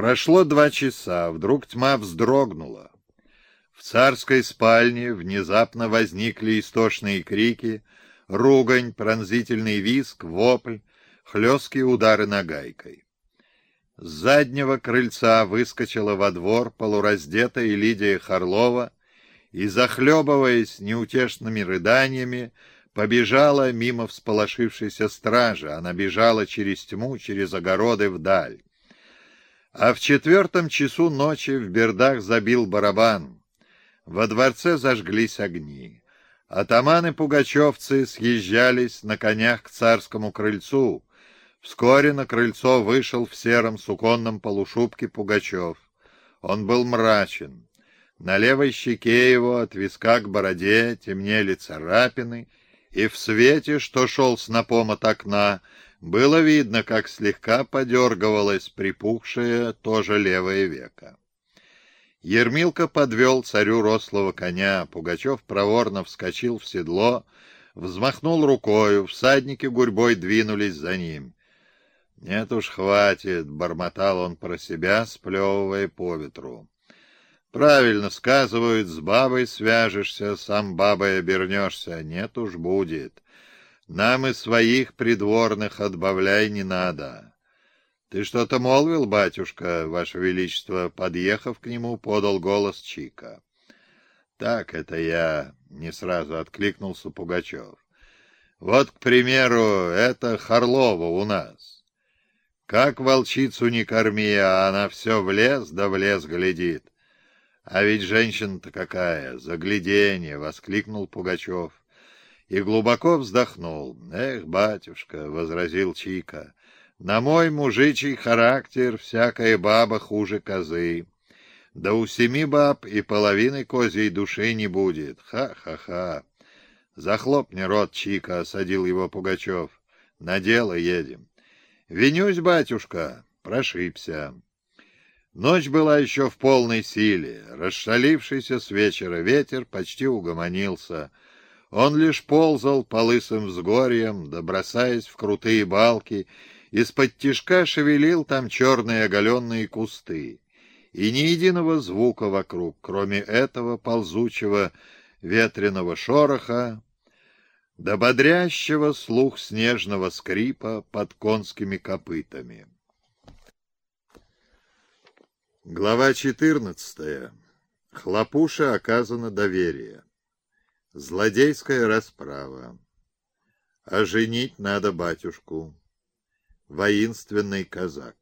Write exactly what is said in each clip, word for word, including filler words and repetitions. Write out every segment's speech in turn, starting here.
Прошло два часа, вдруг тьма вздрогнула. В царской спальне внезапно возникли истошные крики, ругань, пронзительный визг, вопль, хлесткие удары нагайкой. С заднего крыльца выскочила во двор полураздетая Лидия Харлова и, захлебываясь неутешными рыданиями, побежала мимо всполошившейся стражи. Она бежала через тьму, через огороды вдаль. А в четвертом часу ночи в бердах забил барабан. Во дворце зажглись огни. Атаманы-пугачевцы съезжались на конях к царскому крыльцу. Вскоре на крыльцо вышел в сером суконном полушубке Пугачев. Он был мрачен. На левой щеке его от виска к бороде темнели царапины, и в свете, что шел снопом от окна, было видно, как слегка подергивалось припухшее тоже левое веко. Ермилка подвел царю рослого коня, Пугачев проворно вскочил в седло, взмахнул рукою, всадники гурьбой двинулись за ним. «Нет уж, хватит», — бормотал он про себя, сплевывая по ветру. «Правильно сказывают, с бабой свяжешься, сам бабой обернешься. Нет уж, будет. Нам и своих придворных отбавляй не надо». «Ты что-то молвил, батюшка?» — Ваше Величество, подъехав к нему, подал голос Чика. «Так это я», — не сразу откликнулся Пугачев. «Вот, к примеру, это Харлова у нас. Как волчицу не корми, а она все в лес да в лес глядит. А ведь женщина-то какая, загляденье!» — воскликнул Пугачев. И глубоко вздохнул. «Эх, батюшка!» — возразил Чика. «На мой мужичий характер всякая баба хуже козы. Да у семи баб и половины козьей души не будет. Ха-ха-ха!» «Захлопни рот, Чика!» — осадил его Пугачев. «На дело едем». «Винюсь, батюшка!» — прошибся. Ночь была еще в полной силе. Расшалившийся с вечера ветер почти угомонился. Он лишь ползал по лысым взгорьям, да, бросаясь в крутые балки, из-под тишка шевелил там черные оголенные кусты. И ни единого звука вокруг, кроме этого ползучего ветреного шороха, да бодрящего слух снежного скрипа под конскими копытами. Глава четырнадцатая. Хлопуше оказано доверие. Злодейская расправа. Оженить надо батюшку. Воинственный казак.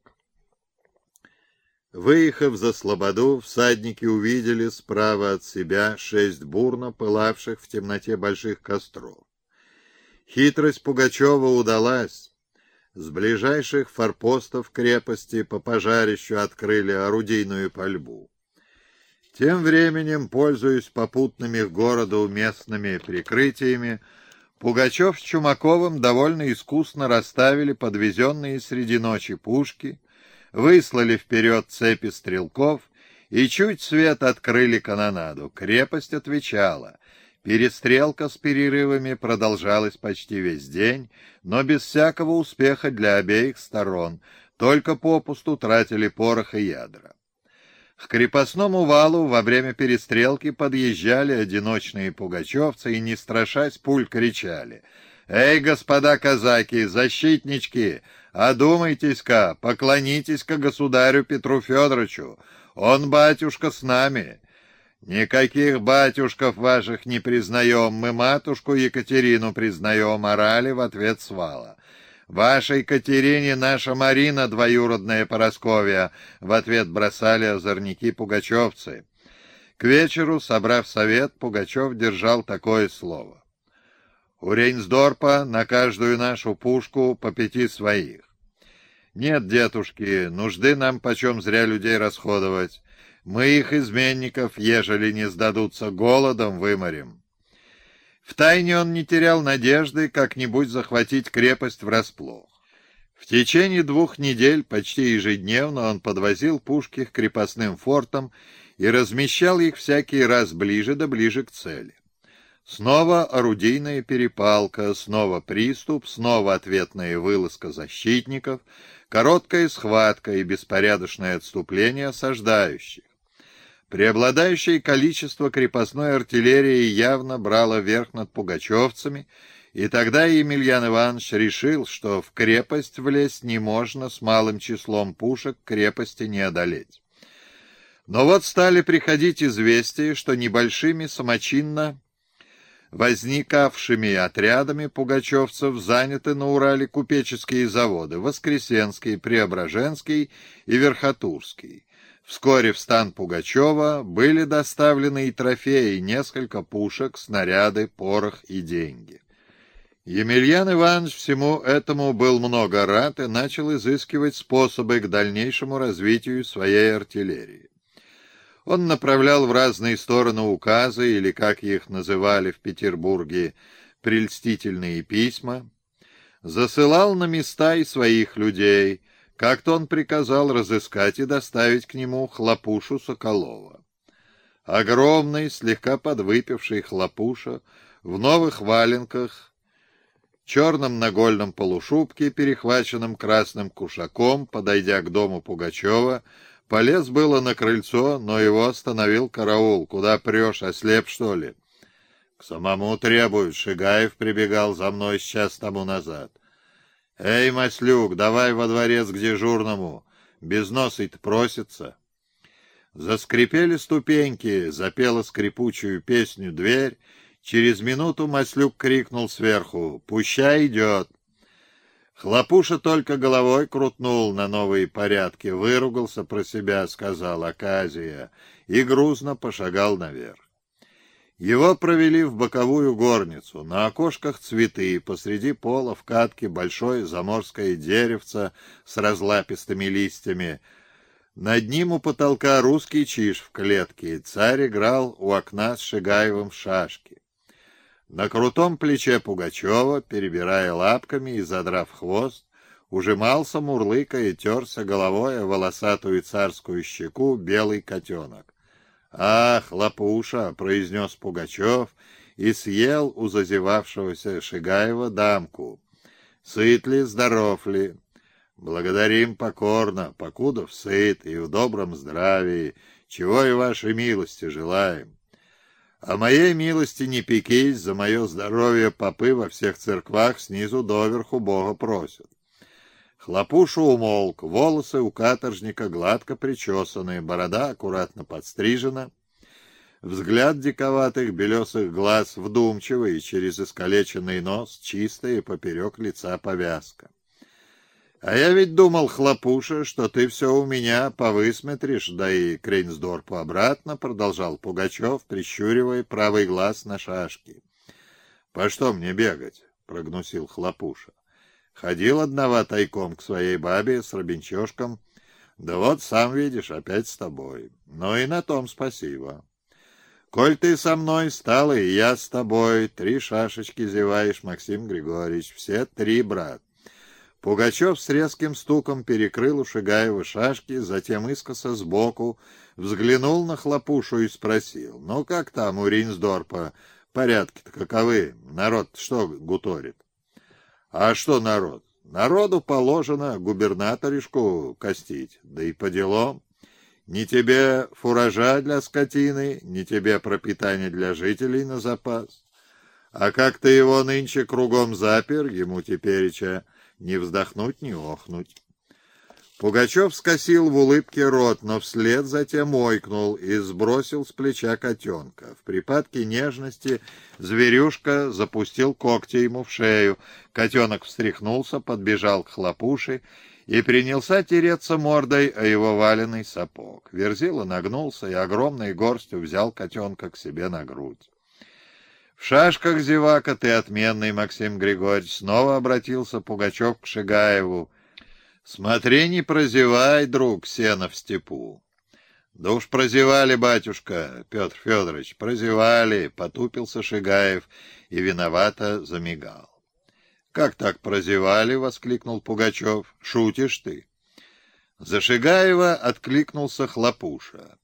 Выехав за слободу, всадники увидели справа от себя шесть бурно пылавших в темноте больших костров. Хитрость Пугачева удалась. С ближайших форпостов крепости по пожарищу открыли орудийную пальбу. Тем временем, пользуясь попутными к городу местными прикрытиями, Пугачев с Чумаковым довольно искусно расставили подвезенные среди ночи пушки, выслали вперед цепи стрелков и чуть свет открыли канонаду. Крепость отвечала. Перестрелка с перерывами продолжалась почти весь день, но без всякого успеха для обеих сторон, только попусту тратили порох и ядра. К крепостному валу во время перестрелки подъезжали одиночные пугачевцы и, не страшась пуль, кричали: «Эй, господа казаки, защитнички, одумайтесь-ка, поклонитесь-ка государю Петру Федоровичу, он, батюшка, с нами». «Никаких батюшков ваших не признаем, мы матушку Екатерину признаем», — орали в ответ с вала. «Вашей Катерине наша Марина двоюродная Парасковья», — в ответ бросали озорники-пугачевцы. К вечеру, собрав совет, Пугачев держал такое слово: «У Рейнсдорпа на каждую нашу пушку по пяти своих. Нет, дедушки, нужды нам почем зря людей расходовать. Мы их, изменников, ежели не сдадутся, голодом выморим». Втайне он не терял надежды как-нибудь захватить крепость врасплох. В течение двух недель почти ежедневно он подвозил пушки к крепостным фортам и размещал их всякий раз ближе да ближе к цели. Снова орудийная перепалка, снова приступ, снова ответная вылазка защитников, короткая схватка и беспорядочное отступление осаждающих. Преобладающее количество крепостной артиллерии явно брало верх над пугачевцами, и тогда Емельян Иванович решил, что в крепость влезть не можно с малым числом пушек, крепости не одолеть. Но вот стали приходить известия, что небольшими самочинно возникавшими отрядами пугачевцев заняты на Урале купеческие заводы Воскресенский, Преображенский и Верхотурский. Вскоре в стан Пугачева были доставлены и трофеи, несколько пушек, снаряды, порох и деньги. Емельян Иванович всему этому был много рад и начал изыскивать способы к дальнейшему развитию своей артиллерии. Он направлял в разные стороны указы, или, как их называли в Петербурге, прельстительные письма, засылал на места и своих людей. Как-то он приказал разыскать и доставить к нему Хлопушу Соколова. Огромный, слегка подвыпивший Хлопуша, в новых валенках, черном нагольном полушубке, перехваченном красным кушаком, подойдя к дому Пугачева, полез было на крыльцо, но его остановил караул. «Куда прешь, ослеп, что ли?» «К самому требуют. Шигаев прибегал за мной час тому назад». «Эй, Маслюк, давай во дворец к дежурному. Безносый-то просится». Заскрипели ступеньки, запела скрипучую песню дверь. Через минуту Маслюк крикнул сверху: «Пущай идет!» Хлопуша только головой крутнул на новые порядки, выругался про себя, сказал «Оказия», и грузно пошагал наверх. Его провели в боковую горницу. На окошках цветы, посреди пола в катке большое заморское деревце с разлапистыми листьями. Над ним у потолка русский чиж в клетке, и царь играл у окна с Шигаевым в шашки. На крутом плече Пугачева, перебирая лапками и задрав хвост, ужимался, мурлыкая, и терся головой о волосатую царскую щеку белый котенок. «Ах, Лапуша!» — произнес Пугачев и съел у зазевавшегося Шигаева дамку. «Сыт ли, здоров ли?» «Благодарим покорно, покудов сыт и в добром здравии, чего и вашей милости желаем». «О моей милости не пекись, за мое здоровье попы во всех церквах снизу доверху Бога просят». Хлопуша умолк, волосы у каторжника гладко причесанные, борода аккуратно подстрижена, взгляд диковатых белесых глаз вдумчивый, через искалеченный нос чистая поперек лица повязка. «А я ведь думал, Хлопуша, что ты все у меня повысмотришь, да и к Рейнсдорфу обратно», — продолжал Пугачев, прищуривая правый глаз на шашки. «По что мне бегать?» — прогнусил Хлопуша. «Ходил одного тайком к своей бабе с Робинчошком, да вот, сам видишь, опять с тобой. Ну и на том спасибо. Коль ты со мной стал, и я с тобой, три шашечки зеваешь, Максим Григорьевич, все три, брат». Пугачев с резким стуком перекрыл у Шигаева шашки, затем искоса сбоку взглянул на Хлопушу и спросил: «Ну как там у Рейнсдорфа? Порядки-то каковы? Народ что гуторит?» «А что народ? Народу положено губернаторишку костить, да и по делам. Ни тебе фуража для скотины, ни тебе пропитания для жителей на запас. А как ты его нынче кругом запер, ему тепереча не вздохнуть, не охнуть». Пугачев скосил в улыбке рот, но вслед затем ойкнул и сбросил с плеча котенка. В припадке нежности зверюшка запустил когти ему в шею. Котенок встряхнулся, подбежал к Хлопуше и принялся тереться мордой о его валеный сапог. Верзила нагнулся и огромной горстью взял котенка к себе на грудь. «В шашках, зевака, ты отменный, Максим Григорьевич», — снова обратился Пугачев к Шигаеву. «Смотри, не прозевай, друг, сено в степу». «Да уж прозевали, батюшка, Петр Федорович, прозевали», — потупился Шигаев и виновато замигал. «Как так прозевали?» — воскликнул Пугачев. «Шутишь ты?» За Шигаева откликнулся Хлопуша.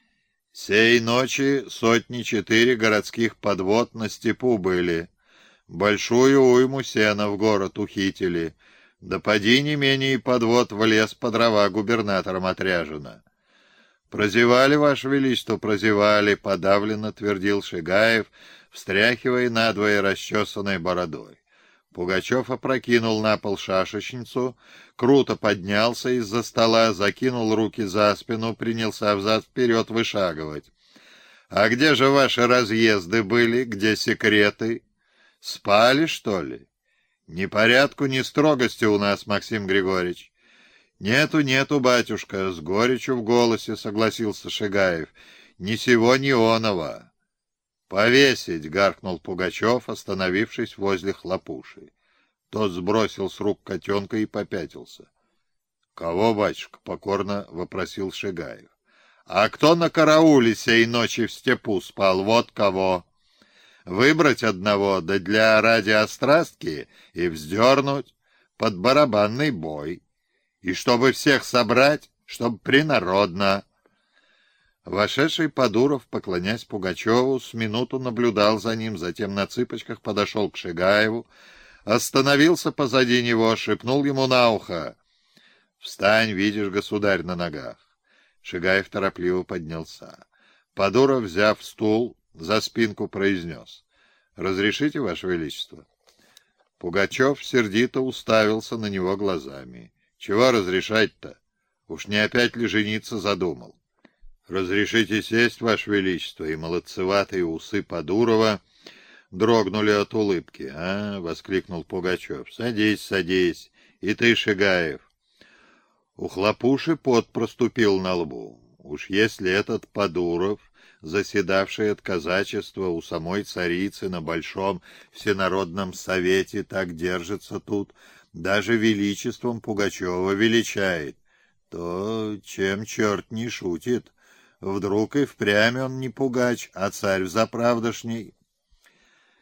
«Сей ночи сотни четыре городских подвод на степу были. Большую уйму сена в город ухитили. Да поди не менее и подвод в лес по дрова губернатором отряжено. «Прозевали, Ваше Величество, прозевали», — подавленно твердил Шигаев, встряхивая надвое расчесанной бородой. Пугачев опрокинул на пол шашечницу, круто поднялся из-за стола, закинул руки за спину, принялся взад-вперед вышагивать. «А где же ваши разъезды были? Где секреты? Спали, что ли? Ни порядку, ни строгости у нас, Максим Григорьевич». «Нету, нету, батюшка», — с горечью в голосе согласился Шигаев. «Ни сего, ни оного». «Повесить!» — гаркнул Пугачев, остановившись возле Хлопуши. Тот сбросил с рук котенка и попятился. «Кого, батюшка?» — покорно вопросил Шигаев. «А кто на карауле сей ночи в степу спал? Вот кого! Выбрать одного, да для ради острастки и вздернуть под барабанный бой. И чтобы всех собрать, чтобы принародно». Вошедший Подуров, поклонясь Пугачеву, с минуту наблюдал за ним, затем на цыпочках подошел к Шигаеву, остановился позади него, шепнул ему на ухо: «Встань, видишь, государь на ногах». Шигаев торопливо поднялся. Подуров, взяв стул, за спинку произнес: «Разрешите, Ваше Величество?» Пугачев сердито уставился на него глазами. «Чего разрешать-то? Уж не опять ли жениться задумал?» «Разрешите сесть, Ваше Величество», и молодцеватые усы Подурова дрогнули от улыбки. «А?» — воскликнул Пугачев. «Садись, садись. И ты, Шигаев». У Хлопуши пот проступил на лбу. Уж если этот Подуров, заседавший от казачества у самой царицы на Большом Всенародном Совете, так держится тут, даже величеством Пугачева величает, то чем черт не шутит? Вдруг и впрямь он не пугач, а царь взаправдошний.